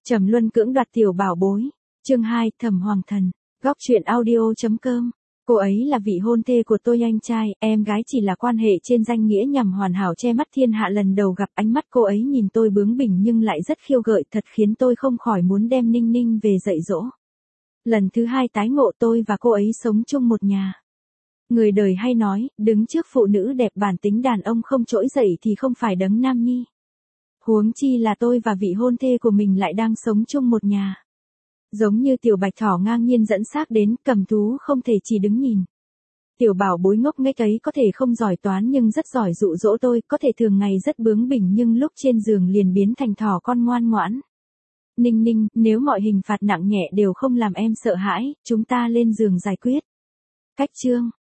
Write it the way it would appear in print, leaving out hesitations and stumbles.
Trầm luân cưỡng đoạt tiểu bảo bối. Chương 2, Thẩm Hoàng Thần. Góc truyện audio.com. Cô ấy là vị hôn thê của tôi, anh trai, em gái chỉ là quan hệ trên danh nghĩa nhằm hoàn hảo che mắt thiên hạ. Lần đầu gặp, ánh mắt cô ấy nhìn tôi bướng bỉnh nhưng lại rất khiêu gợi, thật khiến tôi không khỏi muốn đem Ninh Ninh về dạy dỗ. Lần thứ hai tái ngộ, tôi và cô ấy sống chung một nhà. Người đời hay nói, đứng trước phụ nữ đẹp bản tính đàn ông không trỗi dậy thì không phải đấng nam nhi. Huống chi là tôi và vị hôn thê của mình lại đang sống chung một nhà. Giống như tiểu bạch thỏ ngang nhiên dẫn xác đến, cầm thú không thể chỉ đứng nhìn. Tiểu bảo bối ngốc nghếch ấy có thể không giỏi toán nhưng rất giỏi dụ dỗ tôi, có thể thường ngày rất bướng bỉnh nhưng lúc trên giường liền biến thành thỏ con ngoan ngoãn. Ninh Ninh, nếu mọi hình phạt nặng nhẹ đều không làm em sợ hãi, chúng ta lên giường giải quyết. Cách chương.